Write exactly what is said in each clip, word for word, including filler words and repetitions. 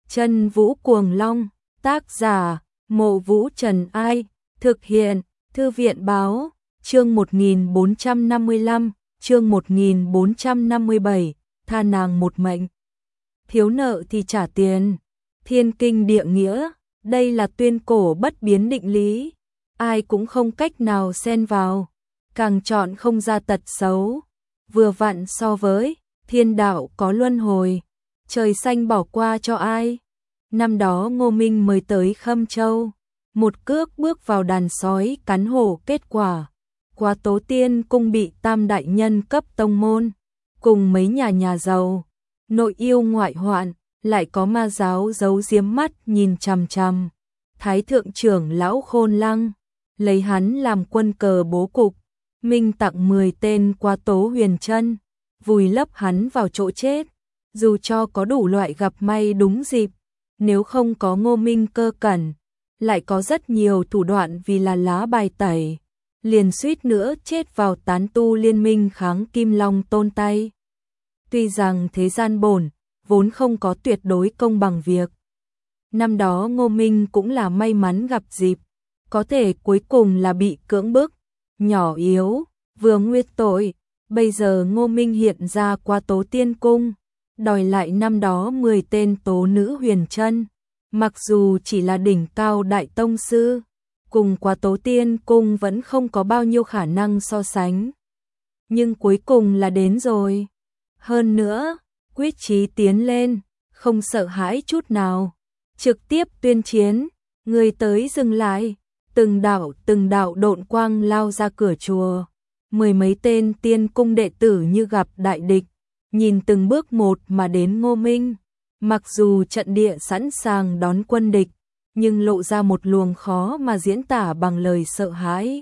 Chân Vũ Cuồng Long, tác giả, Mộ Vũ Trần Ai, thực hiện, Thư viện báo, chương một nghìn bốn trăm năm mươi lăm, chương một nghìn bốn trăm năm mươi bảy, tha nàng một mệnh. Thiếu nợ thì trả tiền, thiên kinh địa nghĩa, đây là tuyên cổ bất biến định lý, ai cũng không cách nào xen vào, càng chọn không ra tật xấu, vừa vặn so với, thiên đạo có luân hồi, trời xanh bỏ qua cho ai. Năm đó Ngô Minh mới tới Khâm Châu, một cước bước vào đàn sói cắn hổ, kết quả Quá Tố Tiên Cung bị tam đại nhân cấp tông môn, cùng mấy nhà nhà giàu, nội yêu ngoại hoạn, lại có ma giáo giấu giếm mắt nhìn chằm chằm. Thái thượng trưởng lão Khôn Lăng, lấy hắn làm quân cờ bố cục, minh tặng mười tên Quá Tố Huyền Chân, vùi lấp hắn vào chỗ chết, dù cho có đủ loại gặp may đúng dịp, nếu không có Ngô Minh cơ cẩn, lại có rất nhiều thủ đoạn vì là lá bài tẩy, liền suýt nữa chết vào tán tu liên minh kháng Kim Long Tôn tay. Tuy rằng thế gian bổn vốn không có tuyệt đối công bằng việc, năm đó Ngô Minh cũng là may mắn gặp dịp, có thể cuối cùng là bị cưỡng bức, nhỏ yếu, vừa nguyên tội, bây giờ Ngô Minh hiện ra Quá Tố Tiên Cung, đòi lại năm đó mười tên tố nữ huyền chân, mặc dù chỉ là đỉnh cao đại tông sư, cùng Quá Tố Tiên Cung vẫn không có bao nhiêu khả năng so sánh. Nhưng cuối cùng là đến rồi. Hơn nữa, quyết chí tiến lên, không sợ hãi chút nào, trực tiếp tuyên chiến, người tới dừng lại, từng đạo từng đạo độn quang lao ra cửa chùa, mười mấy tên tiên cung đệ tử như gặp đại địch, nhìn từng bước một mà đến Ngô Minh, mặc dù trận địa sẵn sàng đón quân địch, nhưng lộ ra một luồng khó mà diễn tả bằng lời sợ hãi.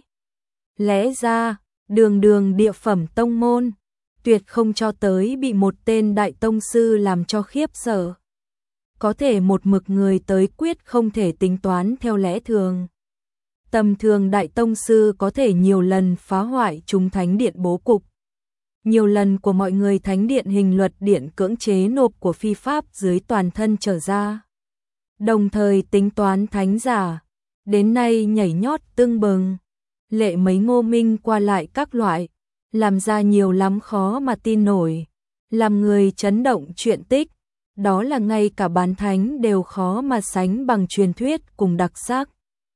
Lẽ ra, đường đường địa phẩm tông môn, tuyệt không cho tới bị một tên đại tông sư làm cho khiếp sợ. Có thể một mực người tới quyết không thể tính toán theo lẽ thường. Tầm thường đại tông sư có thể nhiều lần phá hoại chúng thánh điện bố cục. Nhiều lần của mọi người thánh điện hình luật điện cưỡng chế nộp của phi pháp dưới toàn thân trở ra. Đồng thời tính toán thánh giả, đến nay nhảy nhót tưng bừng. Lệ mấy Ngô Minh qua lại các loại, làm ra nhiều lắm khó mà tin nổi. Làm người chấn động chuyện tích, đó là ngay cả bán thánh đều khó mà sánh bằng truyền thuyết cùng đặc sắc.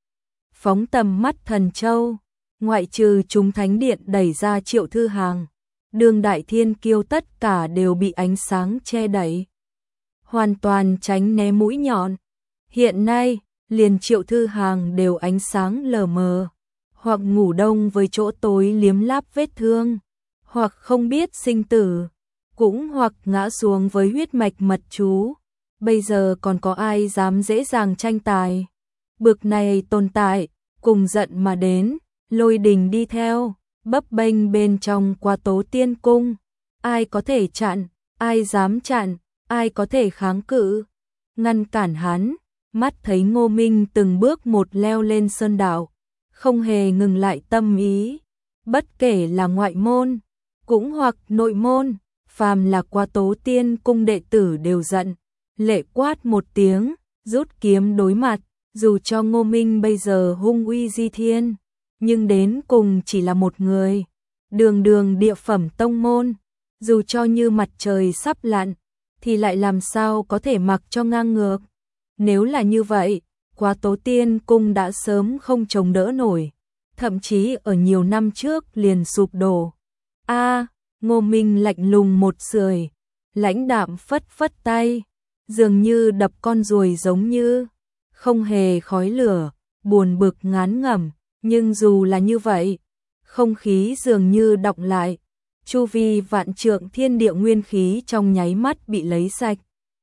Phóng tầm mắt Thần Châu, ngoại trừ chúng thánh điện đẩy ra Triệu Thư Hàng, đường đại thiên kiêu tất cả đều bị ánh sáng che đẩy, hoàn toàn tránh né mũi nhọn. Hiện nay, liền Triệu Thư Hàng đều ánh sáng lờ mờ, hoặc ngủ đông với chỗ tối liếm láp vết thương, hoặc không biết sinh tử, cũng hoặc ngã xuống với huyết mạch mật chú. Bây giờ còn có ai dám dễ dàng tranh tài? Bực này tồn tại, cùng giận mà đến, lôi đình đi theo, bấp bênh bên trong Quá Tố Tiên Cung. Ai có thể chặn, ai dám chặn, ai có thể kháng cự, ngăn cản hắn. Mắt thấy Ngô Minh từng bước một leo lên sơn đạo, không hề ngừng lại tâm ý. Bất kể là ngoại môn, cũng hoặc nội môn, phàm là Quá Tố Tiên Cung đệ tử đều giận, lệ quát một tiếng, rút kiếm đối mặt. Dù cho Ngô Minh bây giờ hung uy di thiên, nhưng đến cùng chỉ là một người, đường đường địa phẩm tông môn, dù cho như mặt trời sắp lặn, thì lại làm sao có thể mặc cho ngang ngược. Nếu là như vậy, Quá Tố Tiên Cung đã sớm không chống đỡ nổi, thậm chí ở nhiều năm trước liền sụp đổ. A, Ngô Minh lạnh lùng một sưởi, lãnh đạm phất phất tay, dường như đập con ruồi giống như không hề khói lửa, buồn bực ngán ngẩm, nhưng dù là như vậy, không khí dường như đọng lại, chu vi vạn trượng thiên địa nguyên khí trong nháy mắt bị lấy sạch,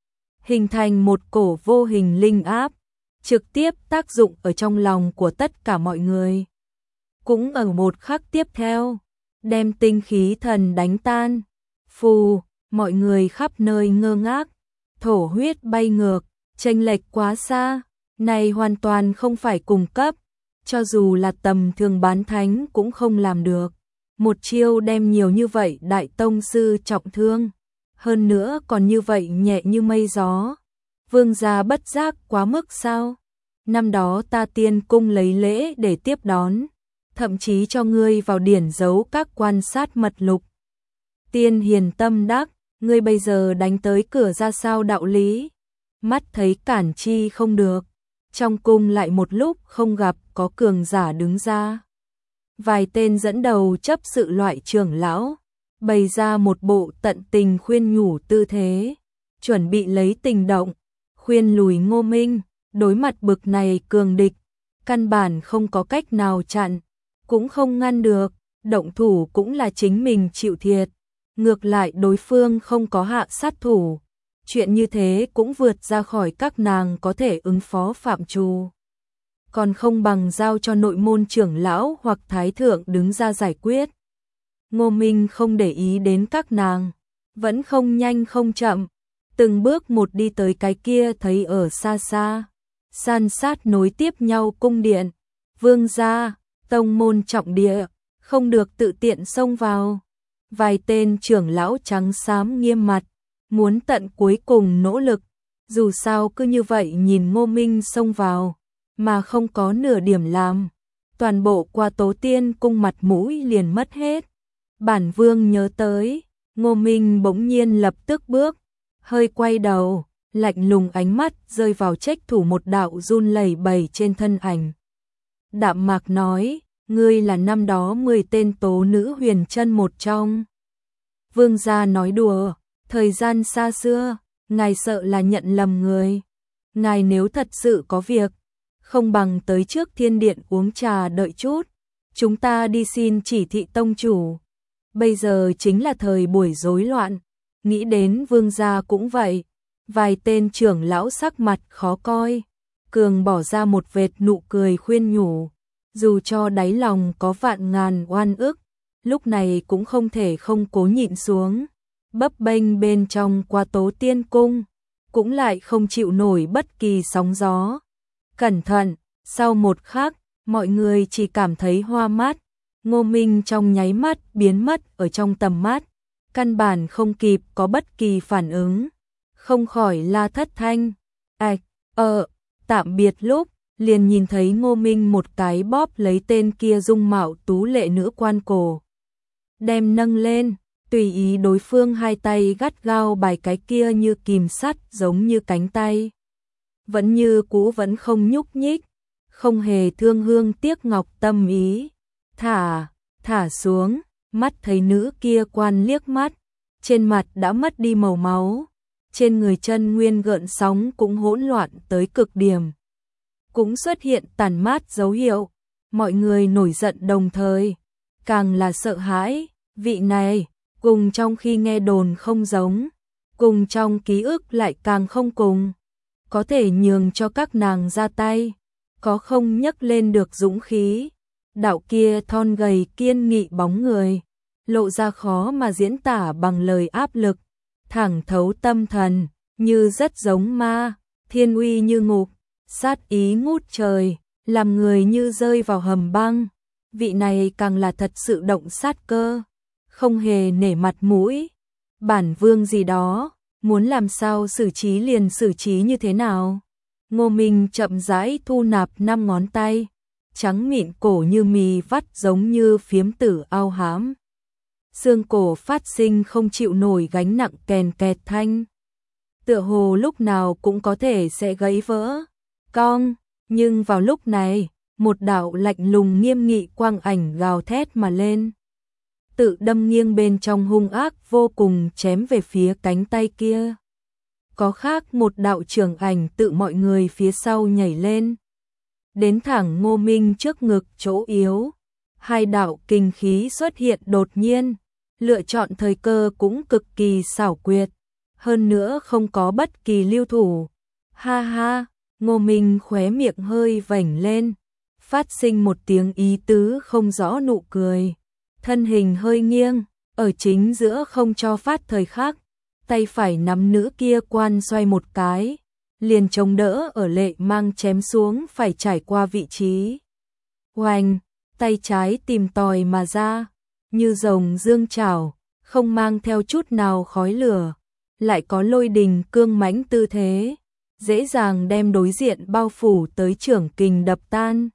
hình thành một cổ vô hình linh áp, trực tiếp tác dụng ở trong lòng của tất cả mọi người. Cũng ở một khắc tiếp theo, đem tinh khí thần đánh tan, phù, mọi người khắp nơi ngơ ngác, thổ huyết bay ngược, chênh lệch quá xa. Này hoàn toàn không phải cùng cấp, cho dù là tầm thường bán thánh cũng không làm được. Một chiêu đem nhiều như vậy đại tông sư trọng thương, hơn nữa còn như vậy nhẹ như mây gió. Vương gia bất giác quá mức sao? Năm đó ta tiên cung lấy lễ để tiếp đón, thậm chí cho ngươi vào điển giấu các quan sát mật lục. Tiên hiền tâm đắc, ngươi bây giờ đánh tới cửa ra sao đạo lý? Mắt thấy cản chi không được, trong cung lại một lúc không gặp có cường giả đứng ra. Vài tên dẫn đầu chấp sự loại trưởng lão, bày ra một bộ tận tình khuyên nhủ tư thế, chuẩn bị lấy tình động, khuyên lùi Ngô Minh. Đối mặt bực này cường địch, căn bản không có cách nào chặn, cũng không ngăn được, động thủ cũng là chính mình chịu thiệt. Ngược lại đối phương không có hạ sát thủ, chuyện như thế cũng vượt ra khỏi các nàng có thể ứng phó phạm trù. Còn không bằng giao cho nội môn trưởng lão hoặc thái thượng đứng ra giải quyết. Ngô Minh không để ý đến các nàng, vẫn không nhanh không chậm, từng bước một đi tới cái kia thấy ở xa xa, san sát nối tiếp nhau cung điện, vương gia, tông môn trọng địa, không được tự tiện xông vào. Vài tên trưởng lão trắng xám nghiêm mặt, muốn tận cuối cùng nỗ lực, dù sao cứ như vậy nhìn Ngô Minh xông vào, mà không có nửa điểm làm, toàn bộ qua Tố Tiên cung mặt mũi liền mất hết. Bản vương nhớ tới, Ngô Minh bỗng nhiên lập tức bước, hơi quay đầu, lạnh lùng ánh mắt rơi vào trách thủ một đạo run lẩy bẩy trên thân ảnh. Đạm mạc nói, ngươi là năm đó mười tên tố nữ huyền chân một trong. Vương gia nói đùa, thời gian xa xưa, ngài sợ là nhận lầm người. Ngài nếu thật sự có việc, không bằng tới trước thiên điện uống trà đợi chút, chúng ta đi xin chỉ thị tông chủ. Bây giờ chính là thời buổi rối loạn, nghĩ đến vương gia cũng vậy. Vài tên trưởng lão sắc mặt khó coi, cường bỏ ra một vệt nụ cười khuyên nhủ, dù cho đáy lòng có vạn ngàn oan ức, lúc này cũng không thể không cố nhịn xuống. Bấp bênh bên trong qua Tố Tiên cung, cũng lại không chịu nổi bất kỳ sóng gió. Cẩn thận, sau một khắc, mọi người chỉ cảm thấy hoa mắt, Ngô Minh trong nháy mắt biến mất ở trong tầm mắt, căn bản không kịp có bất kỳ phản ứng. Không khỏi la thất thanh, ạch, ờ, tạm biệt lúc, liền nhìn thấy Ngô Minh một cái bóp lấy tên kia dung mạo tú lệ nữ quan cổ. Đem nâng lên, tùy ý đối phương hai tay gắt gao bài cái kia như kìm sắt giống như cánh tay. Vẫn như cũ vẫn không nhúc nhích, không hề thương hương tiếc ngọc tâm ý. Thả, thả xuống, mắt thấy nữ kia quan liếc mắt, trên mặt đã mất đi màu máu. Trên người chân nguyên gợn sóng cũng hỗn loạn tới cực điểm. Cũng xuất hiện tàn mát dấu hiệu, mọi người nổi giận đồng thời, càng là sợ hãi, vị này, cùng trong khi nghe đồn không giống, cùng trong ký ức lại càng không cùng. Có thể nhường cho các nàng ra tay, có không nhấc lên được dũng khí. Đạo kia thon gầy kiên nghị bóng người, lộ ra khó mà diễn tả bằng lời áp lực. Thẳng thấu tâm thần, như rất giống ma, thiên uy như ngục, sát ý ngút trời, làm người như rơi vào hầm băng. Vị này càng là thật sự động sát cơ, không hề nể mặt mũi. Bản vương gì đó, muốn làm sao xử trí liền xử trí như thế nào. Ngô Minh chậm rãi thu nạp năm ngón tay, trắng mịn cổ như mì vắt giống như phiếm tử ao hám. Xương cổ phát sinh không chịu nổi gánh nặng kèn kẹt thanh. Tựa hồ lúc nào cũng có thể sẽ gãy vỡ. Cong, nhưng vào lúc này, một đạo lạnh lùng nghiêm nghị quang ảnh gào thét mà lên. Tự đâm nghiêng bên trong hung ác vô cùng chém về phía cánh tay kia. Có khác một đạo trường ảnh tự mọi người phía sau nhảy lên. Đến thẳng Ngô Minh trước ngực chỗ yếu. Hai đạo kinh khí xuất hiện đột nhiên. Lựa chọn thời cơ cũng cực kỳ xảo quyệt, hơn nữa không có bất kỳ lưu thủ. Ha ha, Ngô Minh khóe miệng hơi vểnh lên, phát sinh một tiếng ý tứ không rõ nụ cười. Thân hình hơi nghiêng, ở chính giữa không cho phát thời khắc, tay phải nắm nữ kia quan xoay một cái, liền chống đỡ ở lệ mang chém xuống phải trải qua vị trí. Oanh, tay trái tìm tòi mà ra. Như rồng dương trảo, không mang theo chút nào khói lửa, lại có lôi đình cương mãnh tư thế. dễ dàng đem đối diện bao phủ tới trưởng kình đập tan.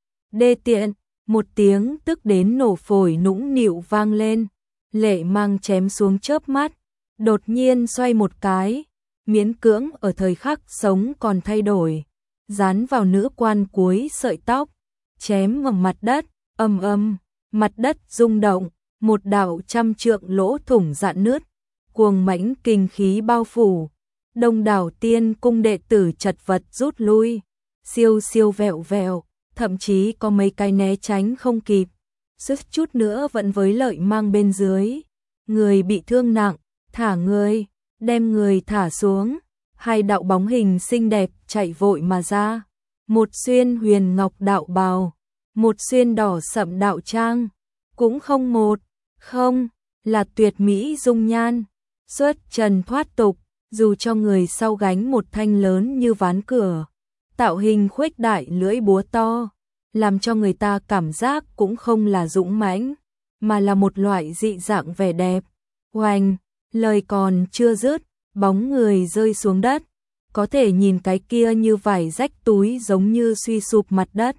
Đê tiện, một tiếng tức đến nổ phổi nũng nịu vang lên, Lệ Mang chém xuống chớp mắt, đột nhiên xoay một cái, miễn cưỡng ở thời khắc sống còn thay đổi, dán vào nữ quan cuối sợi tóc, chém vào mặt đất, ầm ầm, mặt đất rung động, một đạo trăm trượng lỗ thủng rạn nứt, cuồng mãnh kinh khí bao phủ, đông đảo tiên cung đệ tử chật vật rút lui, siêu siêu vẹo vẹo, thậm chí có mấy cái né tránh không kịp, suýt chút nữa vẫn với Lợi Mang bên dưới, người bị thương nặng, thả người, đem người thả xuống, hai đạo bóng hình xinh đẹp chạy vội mà ra, một xuyên huyền ngọc đạo bào, một xuyên đỏ sậm đạo trang, cũng không một, không, là tuyệt mỹ dung nhan, xuất trần thoát tục, dù cho người sau gánh một thanh lớn như ván cửa, tạo hình khuếch đại lưỡi búa to, làm cho người ta cảm giác cũng không là dũng mãnh, mà là một loại dị dạng vẻ đẹp. Oanh, lời còn chưa dứt, bóng người rơi xuống đất, có thể nhìn cái kia như vải rách túi giống như suy sụp mặt đất.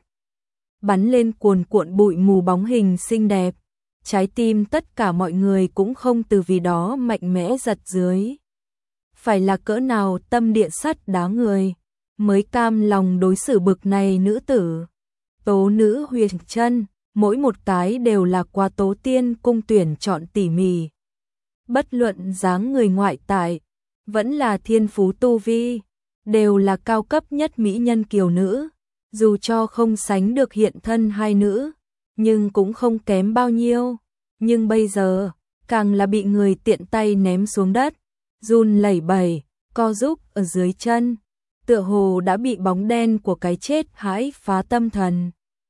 Bắn lên cuồn cuộn bụi mù bóng hình xinh đẹp, trái tim tất cả mọi người cũng không từ vì đó mạnh mẽ giật dưới. Phải là cỡ nào tâm địa sắt đá người, mới cam lòng đối xử bực này nữ tử. Tố nữ huyền chân, mỗi một cái đều là qua Tố Tiên cung tuyển chọn tỉ mỉ. Bất luận dáng người ngoại tại, vẫn là thiên phú tu vi, đều là cao cấp nhất mỹ nhân kiều nữ, dù cho không sánh được hiện thân hai nữ, nhưng cũng không kém bao nhiêu, nhưng bây giờ, càng là bị người tiện tay ném xuống đất, run lẩy bẩy, co rúm ở dưới chân, tựa hồ đã bị bóng đen của cái chết hãi phá tâm thần.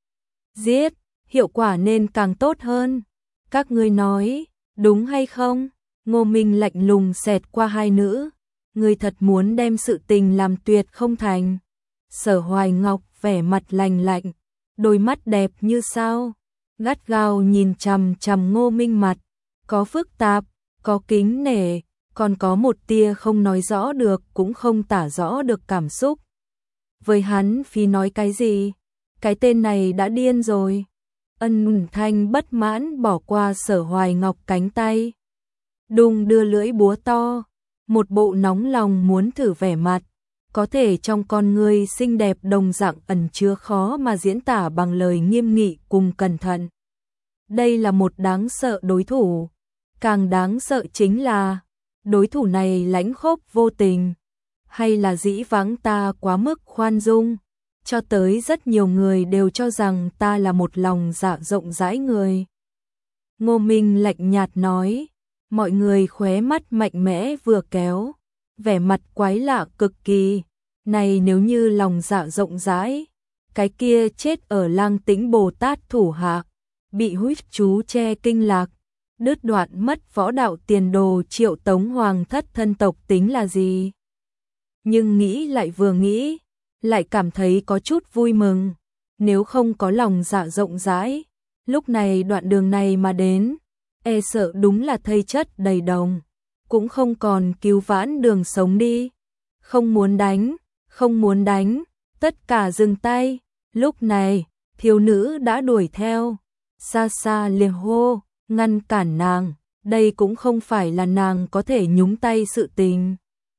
Giết, hiệu quả nên càng tốt hơn. Các ngươi nói, đúng hay không? Ngô Minh lạnh lùng xẹt qua hai nữ, ngươi thật muốn đem sự tình làm tuyệt không thành. Sở Hoài Ngọc vẻ mặt lành lạnh, đôi mắt đẹp như sao, gắt gao nhìn chằm chằm Ngô Minh mặt, có phức tạp, có kính nể, còn có một tia không nói rõ được cũng không tả rõ được cảm xúc. Với hắn phi nói cái gì? Cái tên này đã điên rồi. Ân Thanh bất mãn bỏ qua Sở Hoài Ngọc cánh tay, đùng đưa lưỡi búa to, một bộ nóng lòng muốn thử vẻ mặt, có thể trong con người xinh đẹp đồng dạng ẩn chứa khó mà diễn tả bằng lời nghiêm nghị cùng cẩn thận. Đây là một đáng sợ đối thủ, càng đáng sợ chính là đối thủ này lãnh khốc vô tình, hay là dĩ vãng ta quá mức khoan dung, cho tới rất nhiều người đều cho rằng ta là một lòng dạ rộng rãi người. Ngô Minh lạnh nhạt nói, mọi người khóe mắt mạnh mẽ vừa kéo, vẻ mặt quái lạ cực kỳ, này nếu như lòng dạ rộng rãi, cái kia chết ở Lang Tĩnh Bồ Tát thủ hạ, bị huyết chú che kinh lạc, đứt đoạn mất võ đạo tiền đồ Triệu Tống Hoàng thất thân tộc tính là gì? Nhưng nghĩ lại vừa nghĩ, lại cảm thấy có chút vui mừng, nếu không có lòng dạ rộng rãi, lúc này đoạn đường này mà đến, e sợ đúng là thây chất đầy đồng, cũng không còn cứu vãn đường sống đi. Không muốn đánh, không muốn đánh, tất cả dừng tay, lúc này, thiếu nữ đã đuổi theo, xa xa liền hô, ngăn cản nàng, đây cũng không phải là nàng có thể nhúng tay sự tình.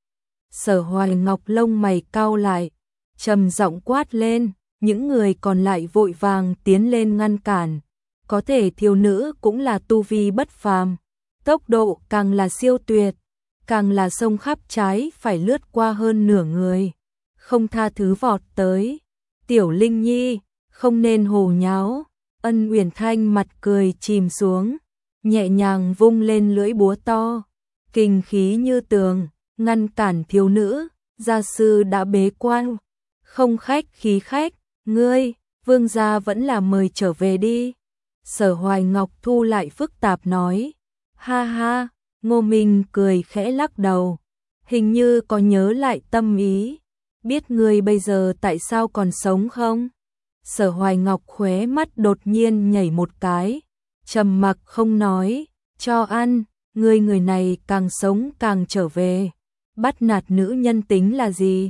Sở Hoài Ngọc lông mày cau lại, trầm giọng quát lên, những người còn lại vội vàng tiến lên ngăn cản, có thể thiếu nữ cũng là tu vi bất phàm, tốc độ càng là siêu tuyệt, càng là sông khắp trái phải lướt qua hơn nửa người, không tha thứ vọt tới. Tiểu Linh Nhi, không nên hồ nháo. Ân Uyển Thanh mặt cười chìm xuống, nhẹ nhàng vung lên lưỡi búa to, kinh khí như tường, ngăn cản thiếu nữ. Gia sư đã bế quan, không khách khí khách, ngươi, vương gia vẫn là mời trở về đi. Sở Hoài Ngọc thu lại phức tạp nói, ha ha. Ngô Minh cười khẽ lắc đầu, hình như có nhớ lại tâm ý, biết ngươi bây giờ tại sao còn sống không? Sở Hoài Ngọc khóe mắt đột nhiên nhảy một cái, trầm mặc không nói, cho ăn, ngươi người này càng sống càng trở về, bắt nạt nữ nhân tính là gì?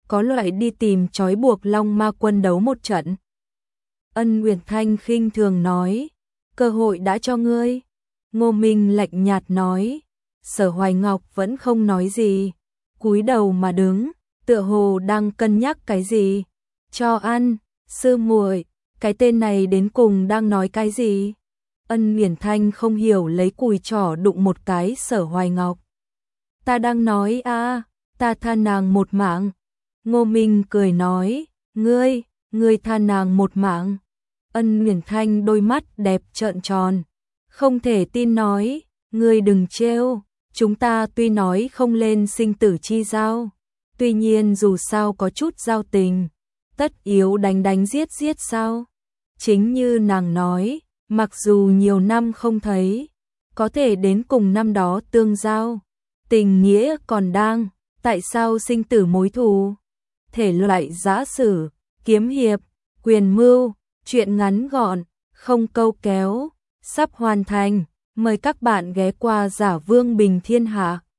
có loại đi tìm trói buộc Long Ma Quân đấu một trận. Ân Uyển Thanh khinh thường nói, cơ hội đã cho ngươi. Ngô Minh lạnh nhạt nói, Sở Hoài Ngọc vẫn không nói gì, cúi đầu mà đứng, tựa hồ đang cân nhắc cái gì. Cho ăn, sư muội, cái tên này đến cùng đang nói cái gì? Ân Uyển Thanh không hiểu lấy cùi trỏ đụng một cái Sở Hoài Ngọc. Ta đang nói a, à, ta tha nàng một mạng. Ngô Minh cười nói, ngươi, ngươi tha nàng một mạng. Ân Uyển Thanh đôi mắt đẹp trợn tròn, không thể tin nói, ngươi đừng trêu, chúng ta tuy nói không lên sinh tử chi giao, tuy nhiên dù sao có chút giao tình, tất yếu đánh đánh giết giết sao? Chính như nàng nói, mặc dù nhiều năm không thấy, có thể đến cùng năm đó tương giao, tình nghĩa còn đang, tại sao sinh tử mối thù? Thể loại giã sử, kiếm hiệp, quyền mưu, chuyện ngắn gọn, không câu kéo, sắp hoàn thành, mời các bạn ghé qua Giả Vương Bình Thiên Hạ.